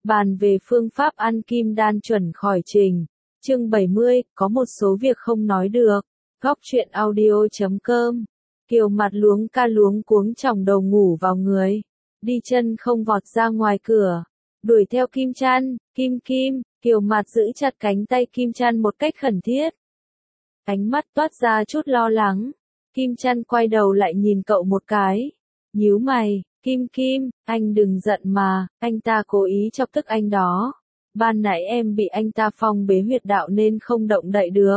Bàn về phương pháp ăn kim đan chuẩn khỏi trình. Chương 70, có một số việc không nói được. Góc truyện audio.com. Kiều mặt luống ca luống cuống chỏng đầu ngủ vào người. Đi chân không vọt ra ngoài cửa. Đuổi theo Kim Chăn, Kim, Kiều mặt giữ chặt cánh tay Kim Chăn một cách khẩn thiết. Ánh mắt toát ra chút lo lắng. Kim Chăn quay đầu lại nhìn cậu một cái. Nhíu mày, Kim, anh đừng giận mà, anh ta cố ý chọc tức anh đó. Ban nãy em bị anh ta phong bế huyệt đạo nên không động đậy được.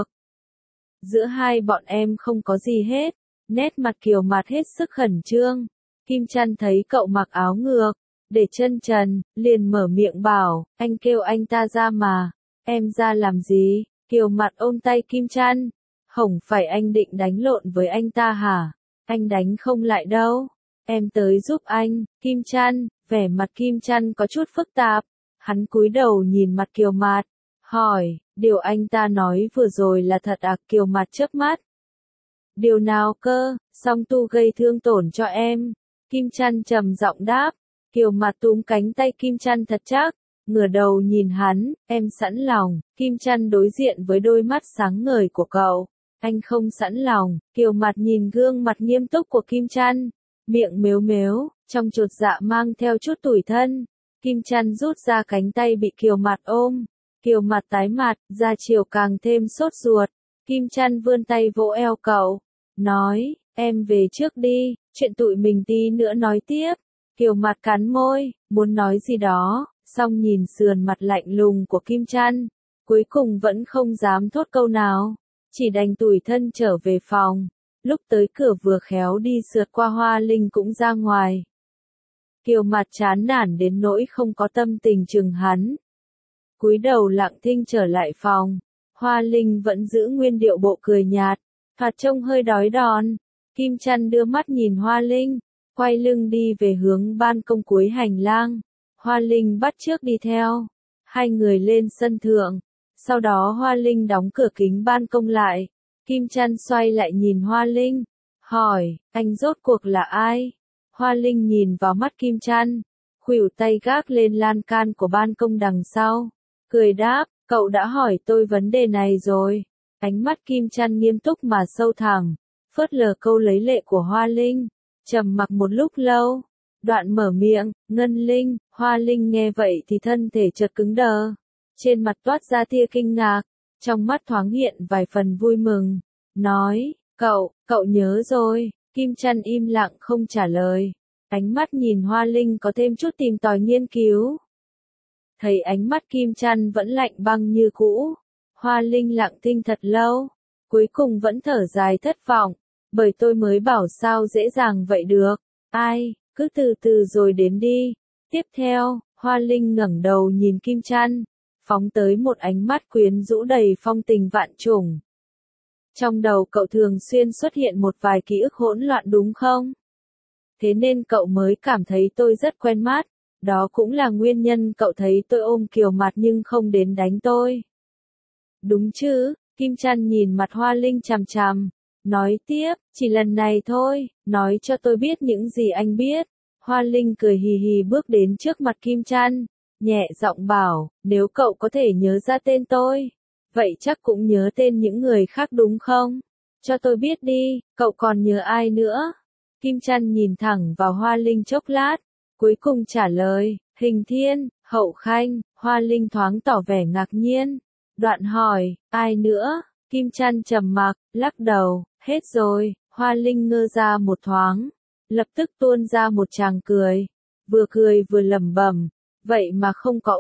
Giữa hai bọn em không có gì hết. Nét mặt Kiều mặt hết sức khẩn trương. Kim Chăn thấy cậu mặc áo ngược, để chân trần, liền mở miệng bảo, anh kêu anh ta ra mà. Em ra làm gì? Kiều mặt ôm tay Kim Chăn. Không phải anh định đánh lộn với anh ta hả? Anh đánh không lại đâu. Em tới giúp anh. Kim Chăn, vẻ mặt Kim Chăn có chút phức tạp. Hắn cúi đầu nhìn mặt Kiều Mạt, hỏi, điều anh ta nói vừa rồi là thật à? Kiều Mạt chớp mắt. Điều nào cơ? Song tu gây thương tổn cho em. Kim Chăn trầm giọng đáp. Kiều Mạt túm cánh tay Kim Chăn thật chắc, ngửa đầu nhìn hắn, em sẵn lòng. Kim Chăn đối diện với đôi mắt sáng ngời của cậu. Anh không sẵn lòng. Kiều Mạt nhìn gương mặt nghiêm túc của Kim Chăn, miệng mếu mếu, trong chột dạ mang theo chút tủi thân. Kim Chăn rút ra cánh tay bị Kiều Mạt ôm. Kiều Mạt tái mặt, da chiều càng thêm sốt ruột. Kim Chăn vươn tay vỗ eo cậu, nói, em về trước đi, chuyện tụi mình tí nữa nói tiếp. Kiều Mạt cắn môi, muốn nói gì đó, song nhìn sườn mặt lạnh lùng của Kim Chăn, cuối cùng vẫn không dám thốt câu nào, chỉ đành tủi thân trở về phòng. Lúc tới cửa vừa khéo đi sượt qua Hoa Linh cũng ra ngoài. Kiều Mạt chán nản đến nỗi không có tâm tình chừng hắn. Cúi đầu lặng thinh trở lại phòng. Hoa Linh vẫn giữ nguyên điệu bộ cười nhạt, thoạt trông hơi đói đòn. Kim Chăn đưa mắt nhìn Hoa Linh, quay lưng đi về hướng ban công cuối hành lang. Hoa Linh bắt chước đi theo. Hai người lên sân thượng. Sau đó Hoa Linh đóng cửa kính ban công lại. Kim Chăn xoay lại nhìn Hoa Linh, hỏi, anh rốt cuộc là ai? Hoa Linh nhìn vào mắt Kim Chăn, khuỷu tay gác lên lan can của ban công đằng sau, cười đáp, cậu đã hỏi tôi vấn đề này rồi. Ánh mắt Kim Chăn nghiêm túc mà sâu thẳm, phớt lờ câu lấy lệ của Hoa Linh, trầm mặc một lúc lâu, đoạn mở miệng, Ngân Linh. Hoa Linh nghe vậy thì thân thể chợt cứng đờ, trên mặt toát ra tia kinh ngạc, trong mắt thoáng hiện vài phần vui mừng, nói, cậu nhớ rồi. Kim Chăn im lặng không trả lời, ánh mắt nhìn Hoa Linh có thêm chút tìm tòi nghiên cứu. Thấy ánh mắt Kim Chăn vẫn lạnh băng như cũ, Hoa Linh lặng thinh thật lâu, cuối cùng vẫn thở dài thất vọng, bởi tôi mới bảo sao dễ dàng vậy được, ai, cứ từ từ rồi đến đi. Tiếp theo, Hoa Linh ngẩng đầu nhìn Kim Chăn, phóng tới một ánh mắt quyến rũ đầy phong tình vạn trùng. Trong đầu cậu thường xuyên xuất hiện một vài ký ức hỗn loạn đúng không? Thế nên cậu mới cảm thấy tôi rất quen mắt, đó cũng là nguyên nhân cậu thấy tôi ôm Kiều Mạt nhưng không đến đánh tôi. Đúng chứ? Kim Chăn nhìn mặt Hoa Linh chằm chằm, nói tiếp, chỉ lần này thôi, nói cho tôi biết những gì anh biết. Hoa Linh cười hì hì bước đến trước mặt Kim Chăn, nhẹ giọng bảo, nếu cậu có thể nhớ ra tên tôi, vậy chắc cũng nhớ tên những người khác đúng không? Cho tôi biết đi, cậu còn nhớ ai nữa? Kim Chăn nhìn thẳng vào Hoa Linh chốc lát, cuối cùng trả lời, Hình Thiên, Hậu Khanh. Hoa Linh thoáng tỏ vẻ ngạc nhiên, đoạn hỏi, ai nữa? Kim Chăn trầm mặc, lắc đầu, hết rồi. Hoa Linh ngơ ra một thoáng, lập tức tuôn ra một tràng cười vừa lẩm bẩm, vậy mà không có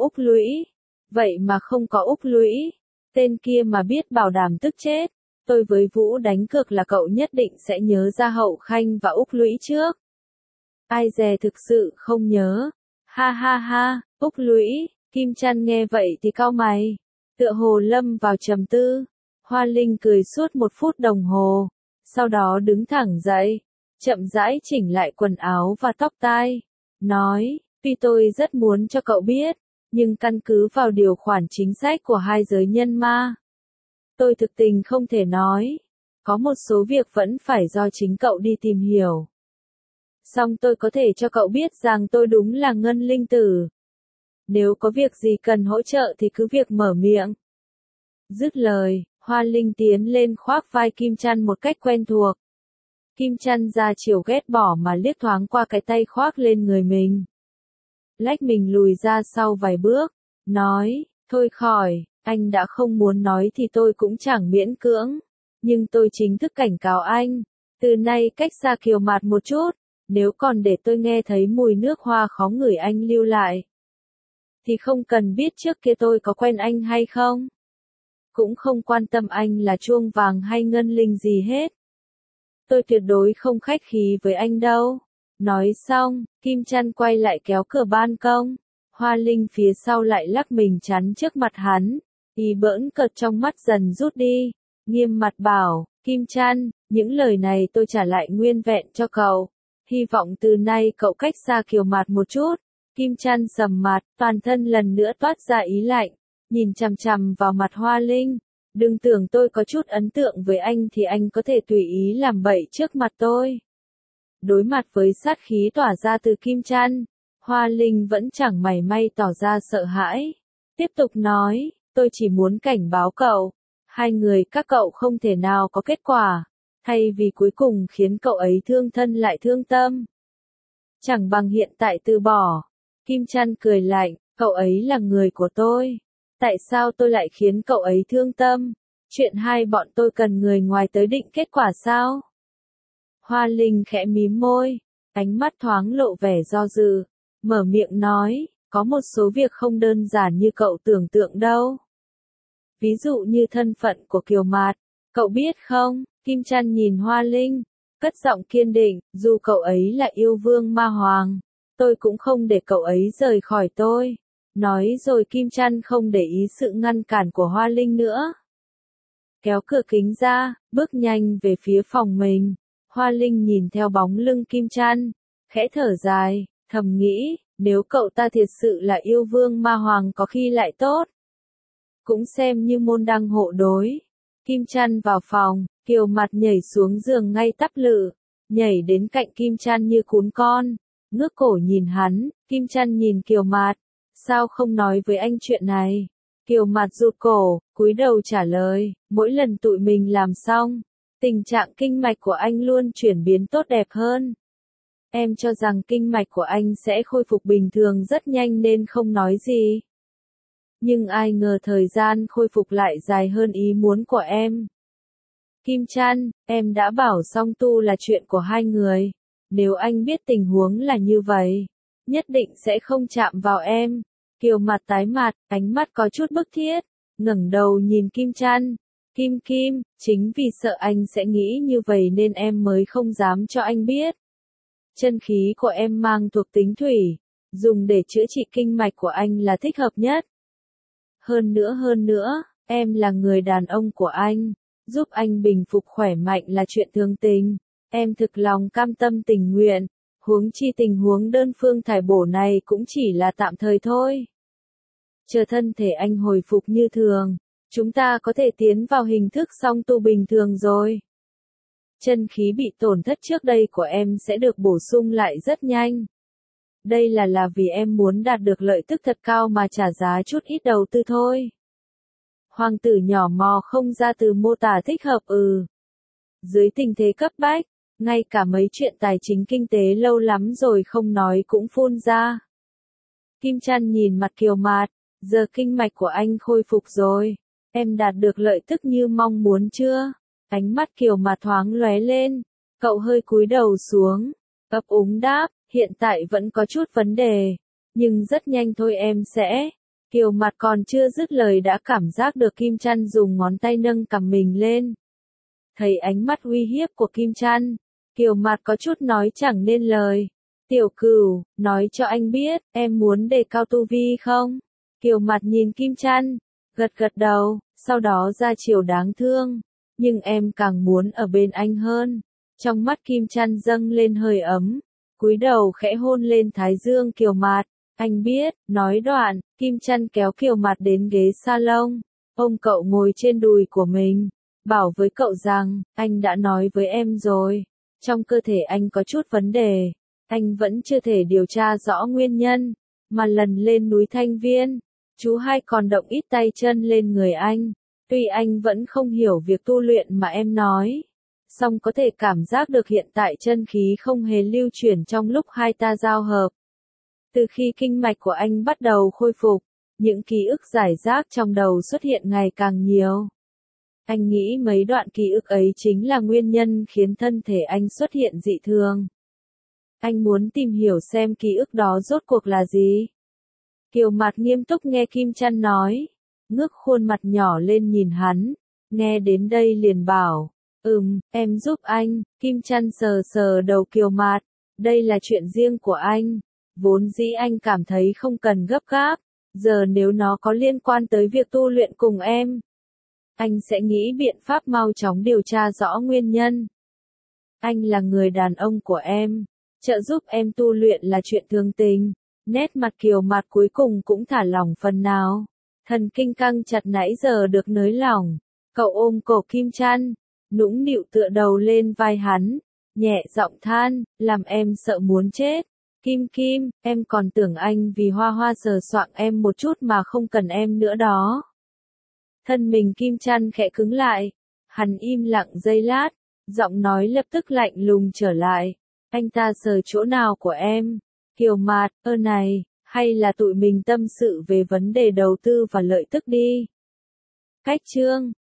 Úc Lũy, tên kia mà biết bảo đảm tức chết. Tôi với Vũ đánh cược là cậu nhất định sẽ nhớ ra Hậu Khanh và Úc Lũy trước. Ai dè thực sự không nhớ. Ha ha ha, Úc Lũy. Kim Chăn nghe vậy thì cau mày, tựa hồ lâm vào trầm tư. Hoa Linh cười suốt 1 phút đồng hồ, sau đó đứng thẳng dậy, chậm rãi chỉnh lại quần áo và tóc tai, nói, tuy tôi rất muốn cho cậu biết, nhưng căn cứ vào điều khoản chính sách của hai giới nhân ma, tôi thực tình không thể nói. Có một số việc vẫn phải do chính cậu đi tìm hiểu. Song tôi có thể cho cậu biết rằng tôi đúng là Ngân Linh Tử. Nếu có việc gì cần hỗ trợ thì cứ việc mở miệng. Dứt lời, Hoa Linh tiến lên khoác vai Kim Chăn một cách quen thuộc. Kim Chăn ra chiều ghét bỏ mà liếc thoáng qua cái tay khoác lên người mình. Lách mình lùi ra sau vài bước, nói, thôi khỏi, anh đã không muốn nói thì tôi cũng chẳng miễn cưỡng. Nhưng tôi chính thức cảnh cáo anh, từ nay cách xa Kiều Mạt một chút, nếu còn để tôi nghe thấy mùi nước hoa khó ngửi anh lưu lại. Thì không cần biết trước kia tôi có quen anh hay không. Cũng không quan tâm anh là chuông vàng hay ngân linh gì hết. Tôi tuyệt đối không khách khí với anh đâu. Nói xong, Kim Chăn quay lại kéo cửa ban công. Hoa Linh phía sau lại lắc mình chắn trước mặt hắn. Ý bỡn cợt trong mắt dần rút đi. Nghiêm mặt bảo, Kim Chăn, những lời này tôi trả lại nguyên vẹn cho cậu. Hy vọng từ nay cậu cách xa Kiều Mạt một chút. Kim Chăn sầm mặt, toàn thân lần nữa toát ra ý lạnh. Nhìn chằm chằm vào mặt Hoa Linh. Đừng tưởng tôi có chút ấn tượng với anh thì anh có thể tùy ý làm bậy trước mặt tôi. Đối mặt với sát khí tỏa ra từ Kim Chăn, Hoa Linh vẫn chẳng mảy may tỏ ra sợ hãi. Tiếp tục nói, tôi chỉ muốn cảnh báo cậu, hai người các cậu không thể nào có kết quả, thay vì cuối cùng khiến cậu ấy thương thân lại thương tâm. Chẳng bằng hiện tại từ bỏ. Kim Chăn cười lạnh, cậu ấy là người của tôi. Tại sao tôi lại khiến cậu ấy thương tâm? Chuyện hai bọn tôi cần người ngoài tới định kết quả sao? Hoa Linh khẽ mím môi, ánh mắt thoáng lộ vẻ do dự, mở miệng nói, có một số việc không đơn giản như cậu tưởng tượng đâu. Ví dụ như thân phận của Kiều Mạt, cậu biết không? Kim Chăn nhìn Hoa Linh, cất giọng kiên định, dù cậu ấy là yêu vương ma hoàng, tôi cũng không để cậu ấy rời khỏi tôi. Nói rồi Kim Chăn không để ý sự ngăn cản của Hoa Linh nữa. Kéo cửa kính ra, bước nhanh về phía phòng mình. Hoa Linh nhìn theo bóng lưng Kim Chăn, khẽ thở dài, thầm nghĩ, nếu cậu ta thiệt sự là yêu vương ma hoàng có khi lại tốt. Cũng xem như môn đăng hộ đối. Kim Chăn vào phòng, Kiều Mạt nhảy xuống giường ngay tắp lự, nhảy đến cạnh Kim Chăn như cún con, ngước cổ nhìn hắn. Kim Chăn nhìn Kiều Mạt, sao không nói với anh chuyện này? Kiều Mạt rụt cổ, cúi đầu trả lời, mỗi lần tụi mình làm xong, tình trạng kinh mạch của anh luôn chuyển biến tốt đẹp hơn. Em cho rằng kinh mạch của anh sẽ khôi phục bình thường rất nhanh nên không nói gì. Nhưng ai ngờ thời gian khôi phục lại dài hơn ý muốn của em. Kim Chăn, em đã bảo song tu là chuyện của hai người. Nếu anh biết tình huống là như vậy, nhất định sẽ không chạm vào em. Kiều Mạt tái mặt, ánh mắt có chút bức thiết, ngẩng đầu nhìn Kim Chăn. Kim, chính vì sợ anh sẽ nghĩ như vậy nên em mới không dám cho anh biết. Chân khí của em mang thuộc tính thủy, dùng để chữa trị kinh mạch của anh là thích hợp nhất. Hơn nữa, em là người đàn ông của anh, giúp anh bình phục khỏe mạnh là chuyện thường tình. Em thực lòng cam tâm tình nguyện, huống chi tình huống đơn phương thải bổ này cũng chỉ là tạm thời thôi. Chờ thân thể anh hồi phục như thường, chúng ta có thể tiến vào hình thức song tu bình thường rồi. Chân khí bị tổn thất trước đây của em sẽ được bổ sung lại rất nhanh. Đây là vì em muốn đạt được lợi tức thật cao mà trả giá chút ít đầu tư thôi. Hoàng tử nhỏ mò không ra từ mô tả thích hợp Dưới tình thế cấp bách, ngay cả mấy chuyện tài chính kinh tế lâu lắm rồi không nói cũng phun ra. Kim Chăn nhìn mặt Kiều Mạt, giờ kinh mạch của anh khôi phục rồi, em đạt được lợi tức như mong muốn chưa? Ánh mắt Kiều Mạt thoáng lóe lên, cậu hơi cúi đầu xuống, ấp úng đáp, hiện tại vẫn có chút vấn đề, nhưng rất nhanh thôi em sẽ. Kiều Mạt còn chưa dứt lời đã cảm giác được Kim Chăn dùng ngón tay nâng cằm mình lên. Thấy ánh mắt uy hiếp của Kim Chăn, Kiều Mạt có chút nói chẳng nên lời. Tiểu Cửu, nói cho anh biết, em muốn đề cao tu vi không? Kiều Mạt nhìn Kim Chăn, gật đầu, sau đó ra chiều đáng thương. Nhưng em càng muốn ở bên anh hơn. Trong mắt Kim Chăn dâng lên hơi ấm, cúi đầu khẽ hôn lên thái dương Kiều Mạt. Anh biết, nói đoạn, Kim Chăn kéo Kiều Mạt đến ghế salon, ôm cậu ngồi trên đùi của mình, bảo với cậu rằng, anh đã nói với em rồi, trong cơ thể anh có chút vấn đề, anh vẫn chưa thể điều tra rõ nguyên nhân, mà lần lên núi Thanh Viên, chú hai còn động ít tay chân lên người anh. Tuy anh vẫn không hiểu việc tu luyện mà em nói, song có thể cảm giác được hiện tại chân khí không hề lưu chuyển trong lúc hai ta giao hợp. Từ khi kinh mạch của anh bắt đầu khôi phục, những ký ức rải rác trong đầu xuất hiện ngày càng nhiều. Anh nghĩ mấy đoạn ký ức ấy chính là nguyên nhân khiến thân thể anh xuất hiện dị thường. Anh muốn tìm hiểu xem ký ức đó rốt cuộc là gì. Kiều Mạt nghiêm túc nghe Kim Chăn nói, ngước khuôn mặt nhỏ lên nhìn hắn, nghe đến đây liền bảo, em giúp anh. Kim Chăn sờ sờ đầu Kiều Mạt, đây là chuyện riêng của anh, vốn dĩ anh cảm thấy không cần gấp gáp, giờ nếu nó có liên quan tới việc tu luyện cùng em, anh sẽ nghĩ biện pháp mau chóng điều tra rõ nguyên nhân. Anh là người đàn ông của em, trợ giúp em tu luyện là chuyện thường tình. Nét mặt Kiều Mạt cuối cùng cũng thả lỏng phần nào. Thần kinh căng chặt nãy giờ được nới lỏng. Cậu ôm cổ Kim Chăn, nũng nịu tựa đầu lên vai hắn, nhẹ giọng than, làm em sợ muốn chết. Kim Kim, em còn tưởng anh vì Hoa Hoa sờ soạng em một chút mà không cần em nữa đó. Thân mình Kim Chăn khẽ cứng lại, hắn im lặng giây lát, giọng nói lập tức lạnh lùng trở lại. Anh ta sờ chỗ nào của em? Kiều Mạt, này, hay là tụi mình tâm sự về vấn đề đầu tư và lợi tức đi. Cách chương